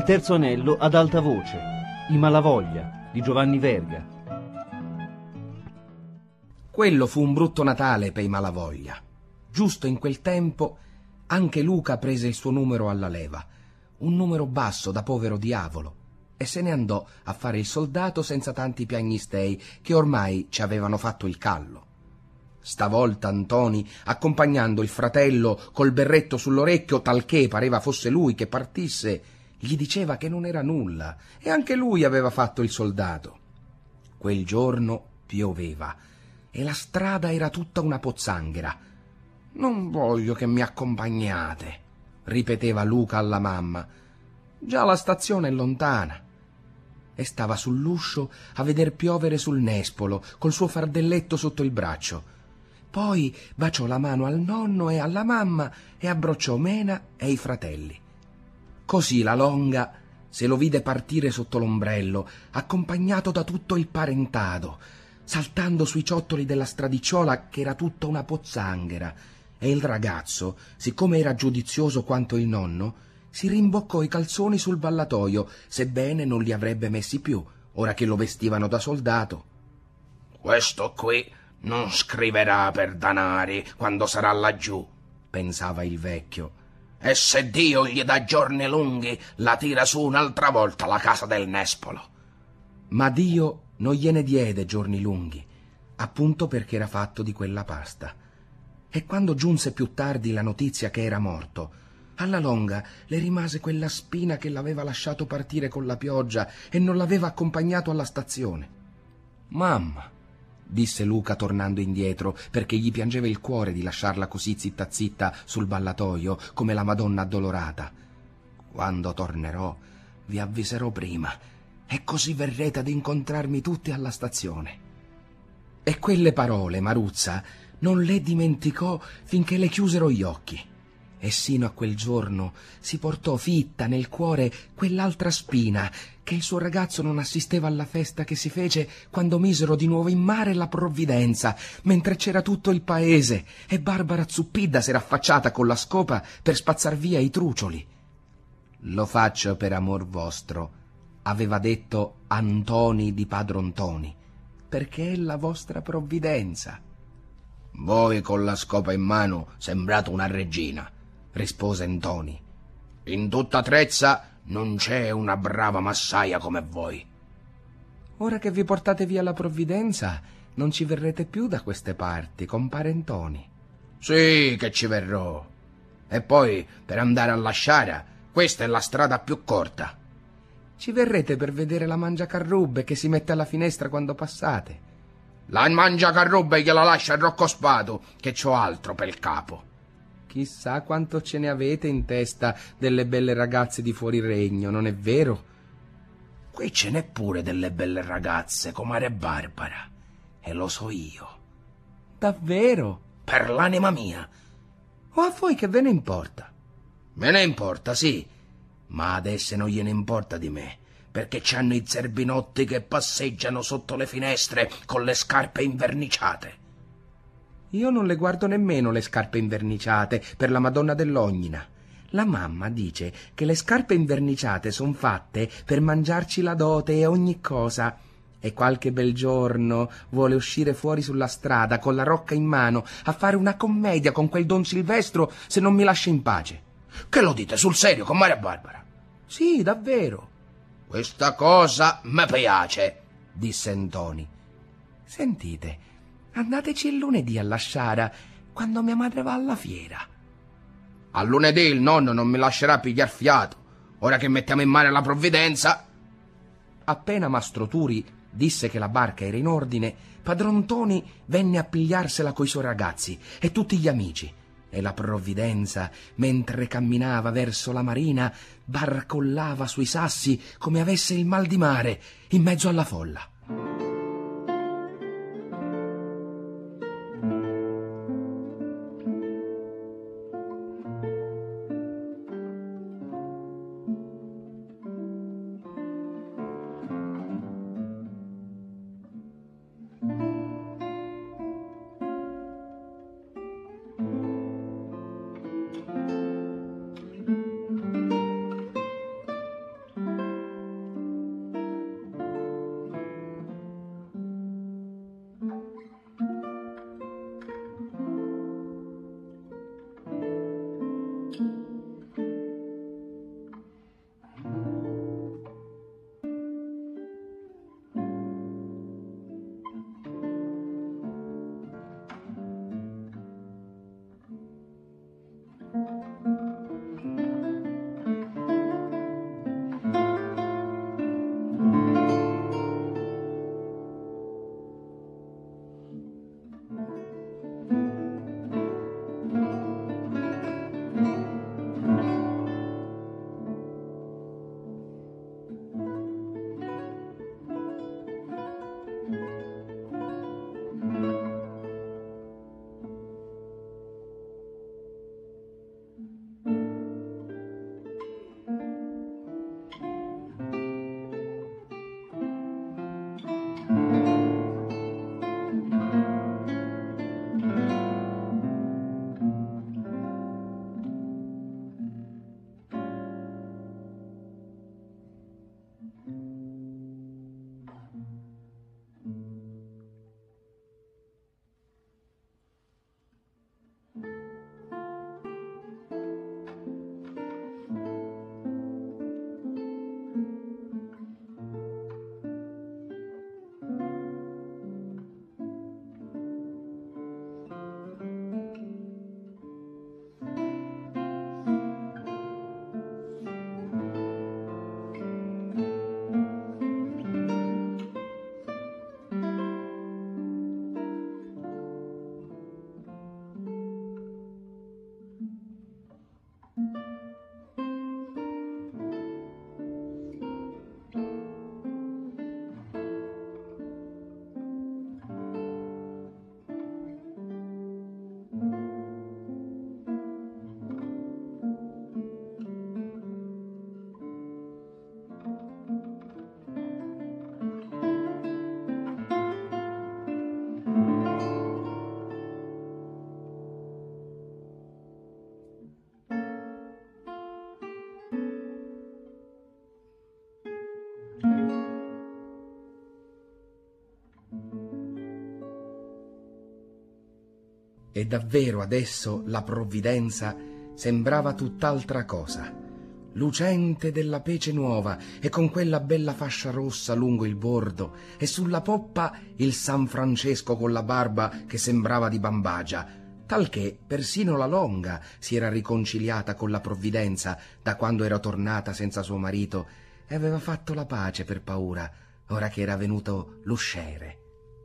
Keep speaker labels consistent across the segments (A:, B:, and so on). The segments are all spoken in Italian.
A: terzo anello ad alta voce, I Malavoglia di Giovanni Verga.
B: Quello fu un brutto Natale per i Malavoglia. Giusto in quel tempo anche Luca prese il suo numero alla leva, un numero basso da povero diavolo, e se ne andò a fare il soldato senza tanti piagnistei che ormai ci avevano fatto il callo. Stavolta Ntoni, accompagnando il fratello col berretto sull'orecchio, talché pareva fosse lui che partisse, gli diceva che non era nulla e anche lui aveva fatto il soldato. Quel giorno pioveva e la strada era tutta una pozzanghera. «Non voglio che mi accompagniate», ripeteva Luca alla mamma. «Già la stazione è lontana». E stava sull'uscio a veder piovere sul nespolo col suo fardelletto sotto il braccio. Poi baciò la mano al nonno e alla mamma e abbracciò Mena e i fratelli. Così la Longa se lo vide partire sotto l'ombrello, accompagnato da tutto il parentado, saltando sui ciottoli della stradicciuola che era tutta una pozzanghera, e il ragazzo, siccome era giudizioso quanto il nonno, si rimboccò i calzoni sul ballatoio, sebbene non li avrebbe messi più, ora che lo vestivano da soldato.
C: «Questo qui non scriverà per danari quando sarà laggiù»,
B: pensava il vecchio.
C: «E se Dio gli dà giorni lunghi, la tira su un'altra volta la casa del nespolo».
B: Ma Dio non gliene diede giorni lunghi, appunto perché era fatto di quella pasta. E quando giunse più tardi la notizia che era morto, alla Longa le rimase quella spina che l'aveva lasciato partire con la pioggia e non l'aveva accompagnato alla stazione. «Mamma», disse Luca tornando indietro, perché gli piangeva il cuore di lasciarla così zitta zitta sul ballatoio come la Madonna addolorata, «quando tornerò vi avviserò prima e così verrete ad incontrarmi tutti alla stazione». E quelle parole Maruzza non le dimenticò finché le chiusero gli occhi, e sino a quel giorno si portò fitta nel cuore quell'altra spina che il suo ragazzo non assisteva alla festa che si fece quando misero di nuovo in mare la Provvidenza, mentre c'era tutto il paese e Barbara Zuppidda s'era affacciata con la scopa per spazzar via i trucioli. «Lo faccio per amor vostro», aveva detto Antoni di Padron Ntoni, «perché è la vostra provvidenza».
C: «Voi con la scopa in mano sembrate una regina», rispose Ntoni. «In tutta Trezza non c'è una brava massaia come voi».
B: «Ora che vi portate via la provvidenza, non ci verrete più da queste parti, compare Ntoni».
C: «Sì che ci verrò. E poi, per andare alla Sciara, questa è la strada più corta».
B: «Ci verrete per vedere la mangiacarrubbe che si mette alla finestra quando passate».
C: «La mangiacarrubbe gliela lascia il Rocco Spatu, che c'ho altro pel capo».
B: «Chissà quanto ce ne avete in testa delle belle ragazze di fuori regno, non è vero?»
C: «Qui ce n'è pure delle belle ragazze, comare Barbara, e lo so io».
B: «Davvero?»
C: «Per l'anima mia».
B: «O a voi che ve ne importa?»
C: «Me ne importa, sì, ma adesso non gliene importa di me, perché c'hanno i zerbinotti che passeggiano sotto le finestre con le scarpe inverniciate».
B: «Io non le guardo nemmeno le scarpe inverniciate per la Madonna dell'Ognina. La mamma dice che le scarpe inverniciate son fatte per mangiarci la dote e ogni cosa, e qualche bel giorno vuole uscire fuori sulla strada con la rocca in mano a fare una commedia con quel Don Silvestro se non mi lascia in pace».
C: «Che lo dite sul serio, comare Barbara?»
B: «Sì, davvero».
C: «Questa cosa me piace», disse Ntoni.
B: «Sentite, andateci il lunedì alla Sciara, quando mia madre va alla fiera».
C: «A lunedì il nonno non mi lascerà pigliar fiato, ora che mettiamo in mare la Provvidenza».
B: Appena Mastro Turi disse che la barca era in ordine, padron Ntoni venne a pigliarsela coi suoi ragazzi e tutti gli amici, e la Provvidenza, mentre camminava verso la marina, barcollava sui sassi come avesse il mal di mare in mezzo alla folla. E davvero adesso la provvidenza sembrava tutt'altra cosa, lucente della pece nuova e con quella bella fascia rossa lungo il bordo e sulla poppa il San Francesco con la barba che sembrava di bambagia, talché persino la Longa si era riconciliata con la provvidenza da quando era tornata senza suo marito e aveva fatto la pace per paura, ora che era venuto l'usciere.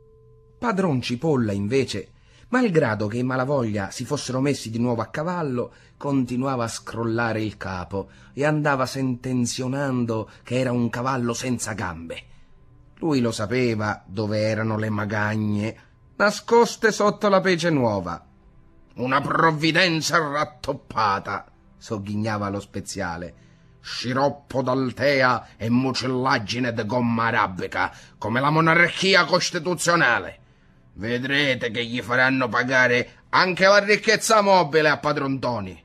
B: Padron Cipolla, invece, malgrado che i Malavoglia si fossero messi di nuovo a cavallo, continuava a scrollare il capo e andava sentenzionando che era un cavallo senza gambe. Lui lo sapeva dove erano le magagne, nascoste sotto la pece nuova.
C: Una provvidenza rattoppata,
B: sogghignava lo speziale.
C: Sciroppo d'altea e mucillaggine de gomma arabica, come la monarchia costituzionale. Vedrete che gli faranno pagare anche la ricchezza mobile a padron Ntoni.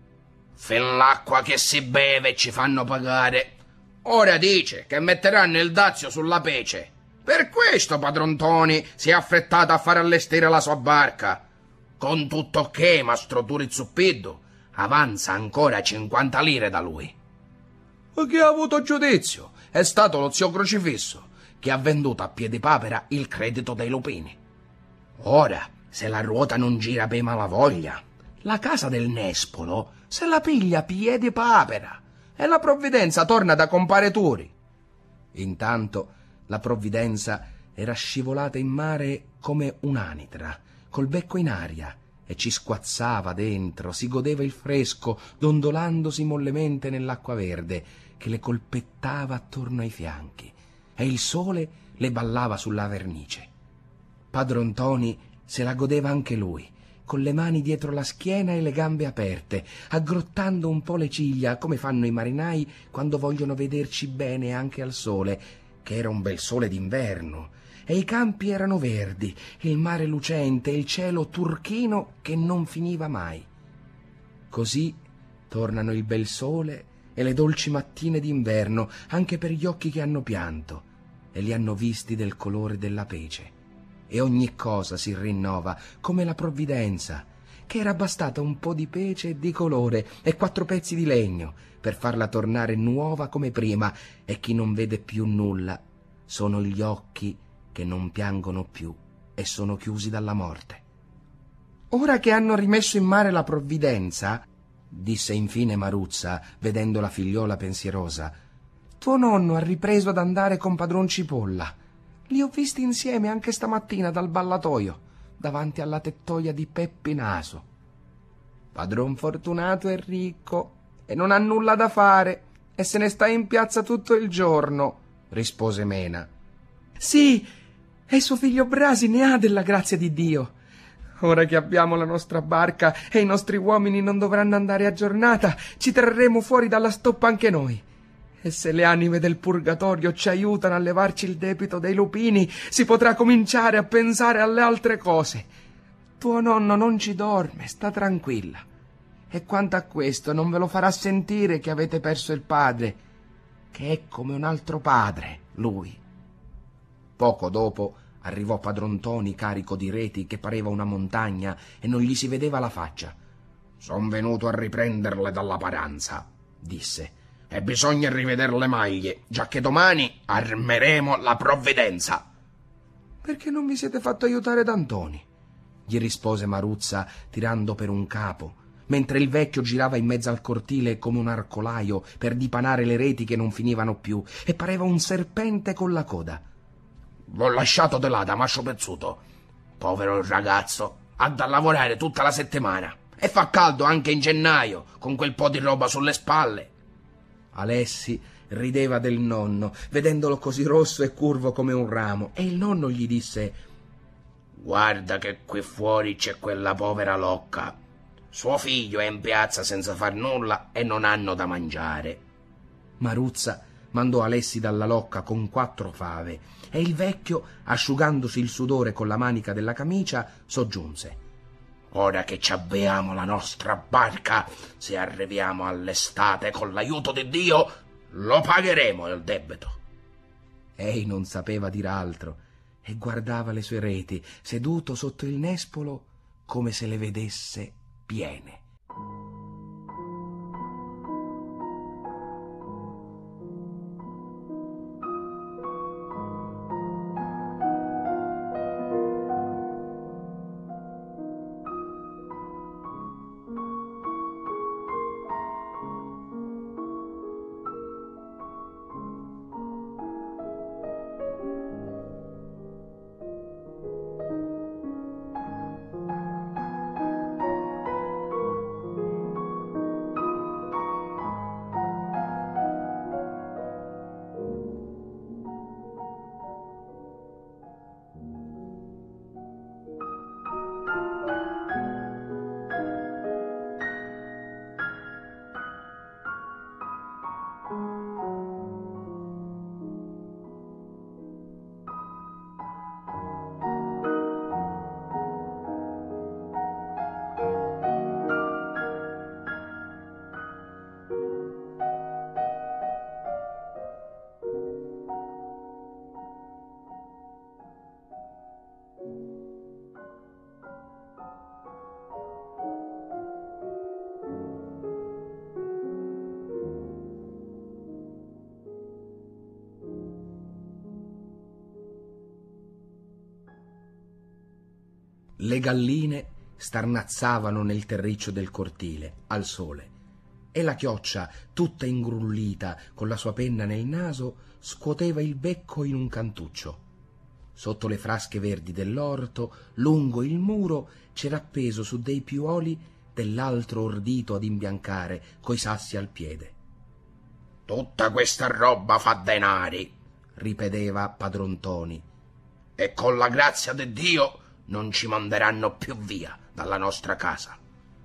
C: Fin l'acqua che si beve ci fanno pagare. Ora dice che metteranno il dazio sulla pece. Per questo padron Ntoni si è affrettato a far allestire la sua barca. Con tutto che mastro Turi Zuppiddu avanza ancora 50 lire da lui.
B: Ma chi ha avuto giudizio? È stato lo zio Crocifisso, che ha venduto a Piedipapera il credito dei lupini.
C: Ora, se la ruota non gira per Malavoglia,
B: la casa del Nespolo se la piglia Piedipapera e la provvidenza torna da compare Turi. Intanto la provvidenza era scivolata in mare come un'anitra, col becco in aria, e ci squazzava dentro, si godeva il fresco, dondolandosi mollemente nell'acqua verde che le colpettava attorno ai fianchi, e il sole le ballava sulla vernice. Padron Ntoni se la godeva anche lui, con le mani dietro la schiena e le gambe aperte, aggrottando un po' le ciglia, come fanno i marinai quando vogliono vederci bene anche al sole, che era un bel sole d'inverno, e i campi erano verdi, il mare lucente e il cielo turchino che non finiva mai. Così tornano il bel sole e le dolci mattine d'inverno anche per gli occhi che hanno pianto e li hanno visti del colore della pece. E ogni cosa si rinnova, come la provvidenza, che era bastata un po' di pece e di colore e 4 pezzi di legno per farla tornare nuova come prima, e chi non vede più nulla sono gli occhi che non piangono più e sono chiusi dalla morte. Ora che hanno rimesso in mare la provvidenza, disse infine Maruzza, vedendo la figliola pensierosa, tuo nonno ha ripreso ad andare con padron Cipolla. Li ho visti insieme anche stamattina dal ballatoio, davanti alla tettoia di Peppi Naso. Padron Fortunato è ricco e non ha nulla da fare e se ne sta in piazza tutto il giorno, rispose Mena. Sì, e suo figlio Brasi ne ha della grazia di Dio. Ora che abbiamo la nostra barca e i nostri uomini non dovranno andare a giornata, ci trarremo fuori dalla stoppa anche noi. E se le anime del purgatorio ci aiutano a levarci il debito dei lupini, si potrà cominciare a pensare alle altre cose. Tuo nonno non ci dorme, sta tranquilla. E quanto a questo, non ve lo farà sentire che avete perso il padre, che è come un altro padre, lui. Poco dopo arrivò padron Ntoni carico di reti che pareva una montagna e non gli si vedeva la faccia.
C: «Son venuto a riprenderle dalla paranza», disse. «E bisogna rivedere le maglie, giacché domani armeremo la provvidenza».
B: «Perché non vi siete fatto aiutare da Ntoni?» gli rispose Maruzza tirando per un capo, mentre il vecchio girava in mezzo al cortile come un arcolaio per dipanare le reti che non finivano più e pareva un serpente con la coda.
C: «L'ho lasciato di là da Mascio Pezzuto. Povero ragazzo, ha da lavorare tutta la settimana. E fa caldo anche in gennaio, con quel po' di roba sulle spalle.
B: Alessi rideva del nonno, vedendolo così rosso e curvo come un ramo, e il nonno gli disse:
C: «Guarda che qui fuori c'è quella povera Locca. Suo figlio è in piazza senza far nulla e non hanno da mangiare».
B: Maruzza mandò Alessi dalla Locca con 4 fave e il vecchio, asciugandosi il sudore con la manica della camicia, soggiunse:
C: «Ora che ci abbiamo la nostra barca, se arriviamo all'estate con l'aiuto di Dio, lo pagheremo il debito».
B: Ei non sapeva dir altro e guardava le sue reti, seduto sotto il nespolo, come se le vedesse piene. Le galline starnazzavano nel terriccio del cortile, al sole, e la chioccia, tutta ingrullita, con la sua penna nel naso, scuoteva il becco in un cantuccio. Sotto le frasche verdi dell'orto, lungo il muro, c'era appeso su dei piuoli dell'altro ordito ad imbiancare, coi sassi al piede.
C: «Tutta questa roba fa denari»,
B: ripeteva padron Ntoni,
C: «e con la grazia di Dio non ci manderanno più via dalla nostra casa.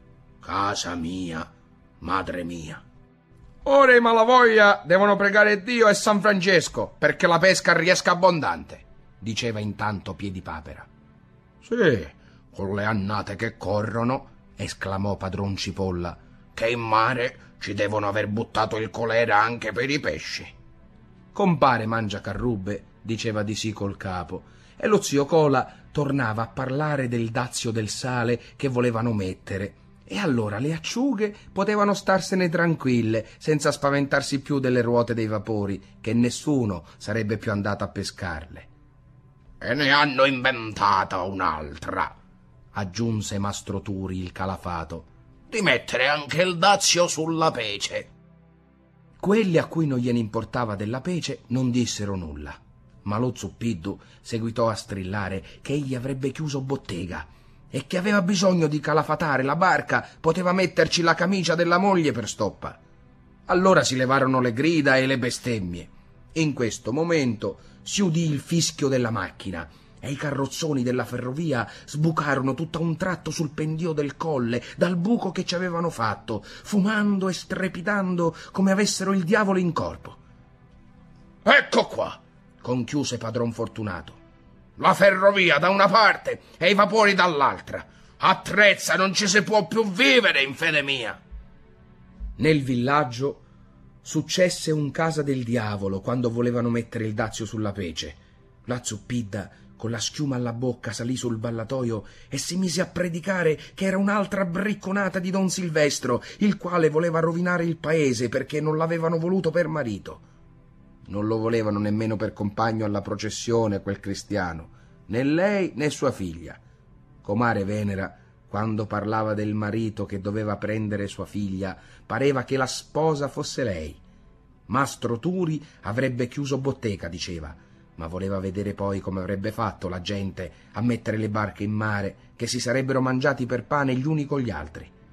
C: Casa mia, madre mia».
B: «Ora i Malavoglia devono pregare Dio e San Francesco perché la pesca riesca abbondante», diceva intanto Piedipapera.
C: «Sì, con le annate che corrono», esclamò padron Cipolla, «che in mare ci devono aver buttato il colera anche per i pesci».
B: «Compare Mangiacarrubbe», diceva di sì col capo, e lo zio Cola tornava a parlare del dazio del sale che volevano mettere, e allora le acciughe potevano starsene tranquille, senza spaventarsi più delle ruote dei vapori, che nessuno sarebbe più andato a pescarle.
C: «E ne hanno inventata un'altra»,
B: aggiunse Mastro Turi il calafato,
C: «di mettere anche il dazio sulla pece».
B: Quelli a cui non gliene importava della pece non dissero nulla, ma lo Zuppiddu seguitò a strillare che egli avrebbe chiuso bottega e che aveva bisogno di calafatare la barca, poteva metterci la camicia della moglie per stoppa. Allora si levarono le grida e le bestemmie. In questo momento si udì il fischio della macchina e i carrozzoni della ferrovia sbucarono tutt'a un tratto sul pendio del colle, dal buco che ci avevano fatto, fumando e strepitando come avessero il diavolo in corpo.
C: «Ecco qua»,
B: conchiuse padron Fortunato,
C: «la ferrovia da una parte e i vapori dall'altra. A Trezza non ci si può più vivere, in fede mia».
B: Nel villaggio successe un casa del diavolo quando volevano mettere il dazio sulla pece. La Zuppidda, con la schiuma alla bocca, salì sul ballatoio e si mise a predicare che era un'altra bricconata di don Silvestro, il quale voleva rovinare il paese perché non l'avevano voluto per marito. Non lo volevano nemmeno per compagno alla processione quel cristiano, né lei né sua figlia. Comare Venera, quando parlava del marito che doveva prendere sua figlia, pareva che la sposa fosse lei. Mastro Turi avrebbe chiuso bottega, diceva, ma voleva vedere poi come avrebbe fatto la gente a mettere le barche in mare, che si sarebbero mangiati per pane gli uni con gli altri.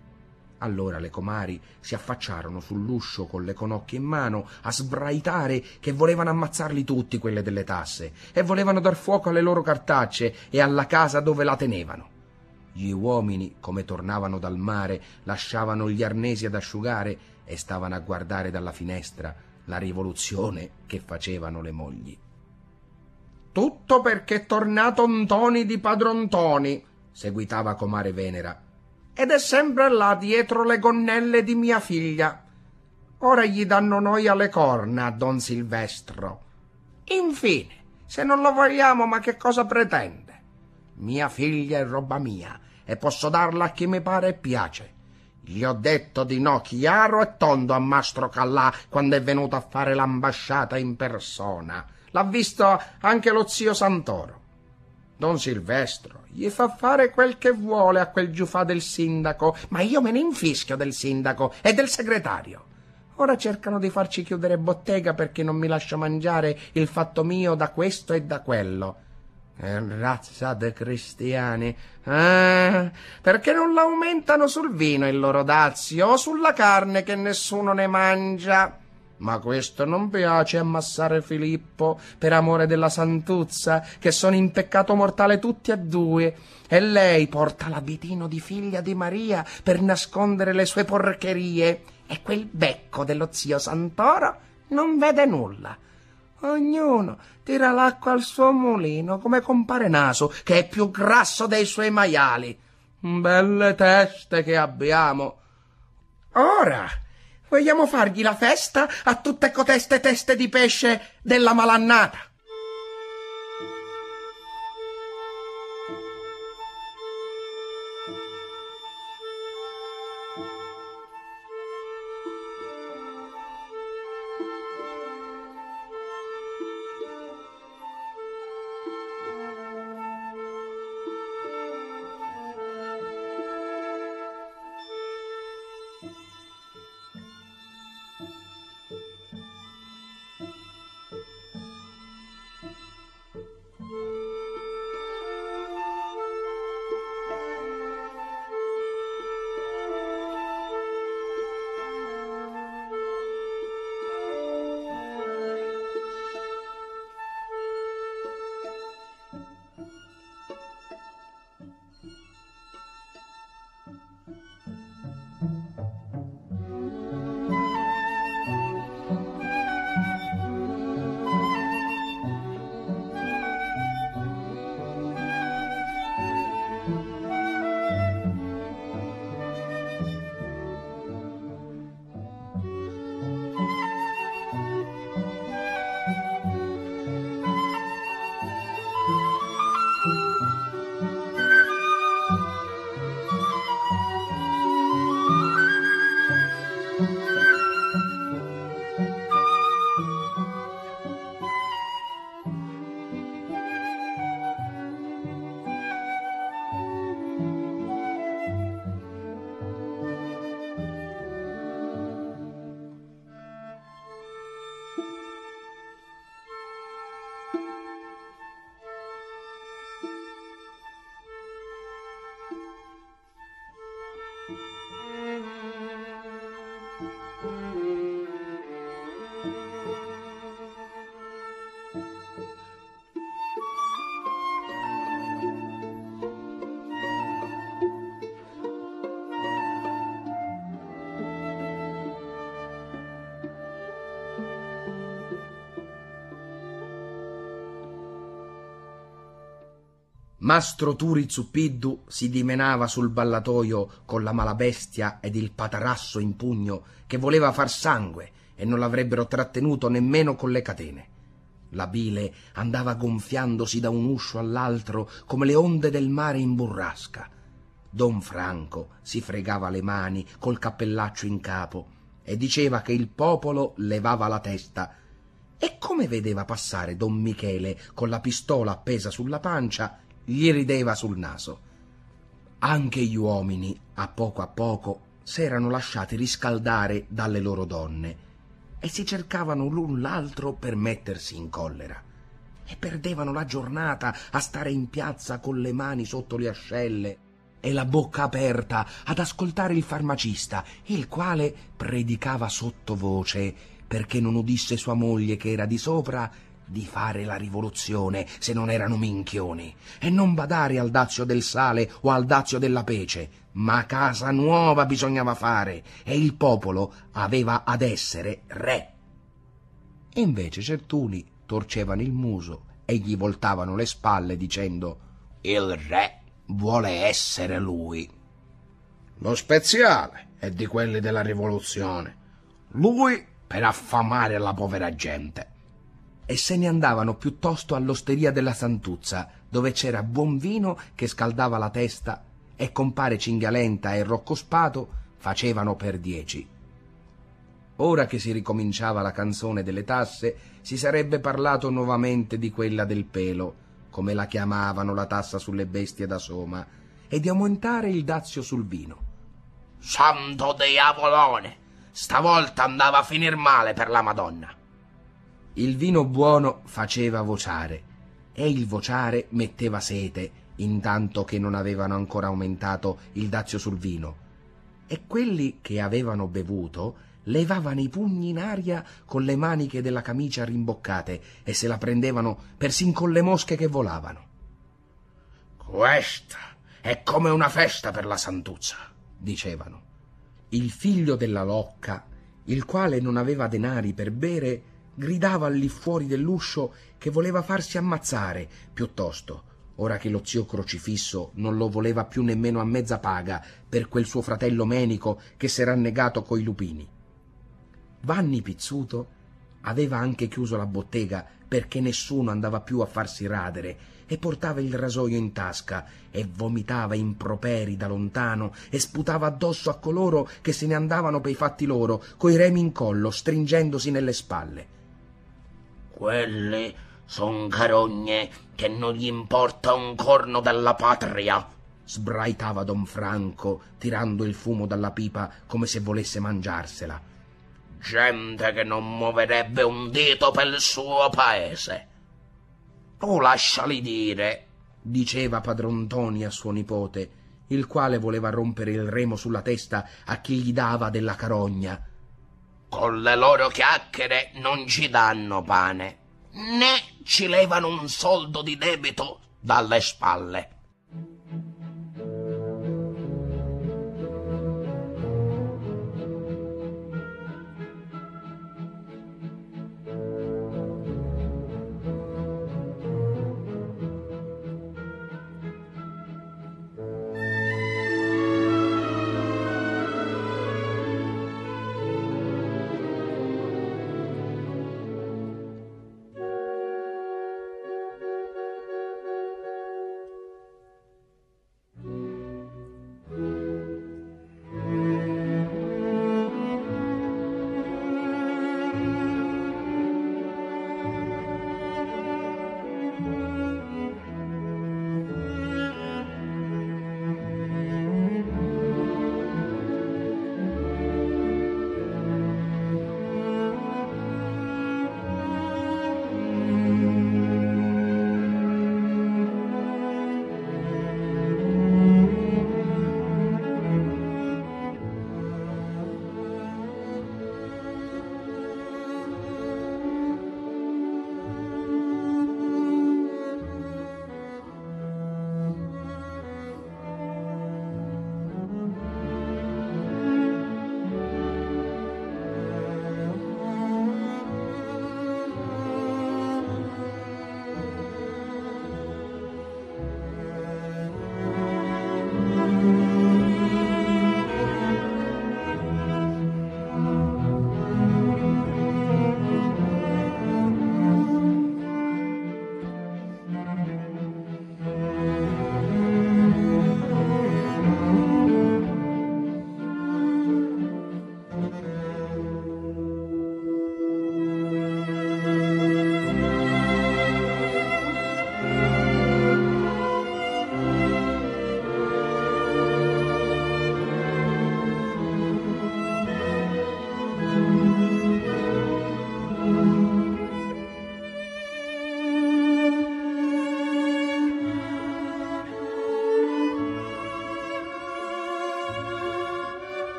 B: Allora le comari si affacciarono sull'uscio con le conocchie in mano a sbraitare che volevano ammazzarli tutti, quelle delle tasse, e volevano dar fuoco alle loro cartacce e alla casa dove la tenevano. Gli uomini, come tornavano dal mare, lasciavano gli arnesi ad asciugare e stavano a guardare dalla finestra la rivoluzione che facevano le mogli. «Tutto perché è tornato Ntoni di Padron Ntoni», seguitava comare Venera, «ed è sempre là dietro le gonnelle di mia figlia. Ora gli danno noia alle corna a Don Silvestro. Infine, se non lo vogliamo, ma che cosa pretende? Mia figlia è roba mia e posso darla a chi mi pare e piace. Gli ho detto di no chiaro e tondo a Mastro Callà quando è venuto a fare l'ambasciata in persona. L'ha visto anche lo zio Santoro. Don Silvestro gli fa fare quel che vuole a quel giufà del sindaco, ma io me ne infischio del sindaco e del segretario. Ora cercano di farci chiudere bottega perché non mi lascio mangiare il fatto mio da questo e da quello. Razza de cristiani, perché non l'aumentano sul vino il loro dazio o sulla carne che nessuno ne mangia? Ma questo non piace a Massare Filippo, per amore della Santuzza, che sono in peccato mortale tutti e due, e lei porta l'abitino di figlia di Maria per nascondere le sue porcherie, e quel becco dello zio Santoro non vede nulla. Ognuno tira l'acqua al suo mulino, come compare Naso, che è più grasso dei suoi maiali. Belle teste che abbiamo. Ora vogliamo fargli la festa a tutte coteste teste di pesce della malannata. Mastro Turi Zuppiddu si dimenava sul ballatoio con la malabestia ed il patarasso in pugno che voleva far sangue e non l'avrebbero trattenuto nemmeno con le catene. La bile andava gonfiandosi da un uscio all'altro come le onde del mare in burrasca. Don Franco si fregava le mani col cappellaccio in capo e diceva che il popolo levava la testa, e come vedeva passare Don Michele con la pistola appesa sulla pancia gli rideva sul naso. Anche gli uomini, a poco, s'erano lasciati riscaldare dalle loro donne e si cercavano l'un l'altro per mettersi in collera, e perdevano la giornata a stare in piazza con le mani sotto le ascelle e la bocca aperta ad ascoltare il farmacista, il quale predicava sottovoce, perché non udisse sua moglie che era di sopra, di fare la rivoluzione se non erano minchioni, e non badare al dazio del sale o al dazio della pece, ma casa nuova bisognava fare, e il popolo aveva ad essere re. E invece certuni torcevano il muso e gli voltavano le spalle dicendo: il re vuole essere lui.
C: Lo speziale è di quelli della rivoluzione, lui per affamare la povera gente.
B: E se ne andavano piuttosto all'osteria della Santuzza, dove c'era buon vino che scaldava la testa, e compare Cingalenta e Rocco Spato facevano per 10. Ora che si ricominciava la canzone delle tasse, si sarebbe parlato nuovamente di quella del pelo, come la chiamavano la tassa sulle bestie da soma, e di aumentare il dazio sul vino.
C: Santo diavolone! Stavolta andava a finir male per la Madonna.
B: Il vino buono faceva vociare, e il vociare metteva sete, intanto che non avevano ancora aumentato il dazio sul vino. E quelli che avevano bevuto levavano i pugni in aria con le maniche della camicia rimboccate e se la prendevano persin con le mosche che volavano.
C: Questa è come una festa per la Santuzza,
B: dicevano. Il figlio della Locca, il quale non aveva denari per bere, gridava lì fuori dell'uscio che voleva farsi ammazzare piuttosto, ora che lo zio Crocifisso non lo voleva più nemmeno a mezza paga per quel suo fratello Menico che s'era annegato coi lupini. Vanni Pizzuto aveva anche chiuso la bottega perché nessuno andava più a farsi radere, e portava il rasoio in tasca e vomitava improperi da lontano e sputava addosso a coloro che se ne andavano pei fatti loro, coi remi in collo, stringendosi nelle spalle.
C: Quelli son carogne che non gli importa un corno della patria,
B: sbraitava don Franco, tirando il fumo dalla pipa come se volesse mangiarsela.
C: Gente che non muoverebbe un dito per il suo paese. Tu lasciali dire,
B: diceva padron Ntoni a suo nipote, il quale voleva rompere il remo sulla testa a chi gli dava della carogna.
C: Con le loro chiacchiere non ci danno pane, né ci levano un soldo di debito dalle spalle.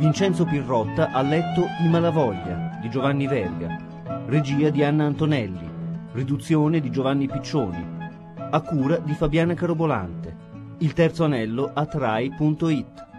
A: Vincenzo Pirrotta ha letto I Malavoglia di Giovanni Verga, regia di Anna Antonelli, riduzione di Giovanni Piccioni, a cura di Fabiana Carobolante. Il terzo anello a Trai.it.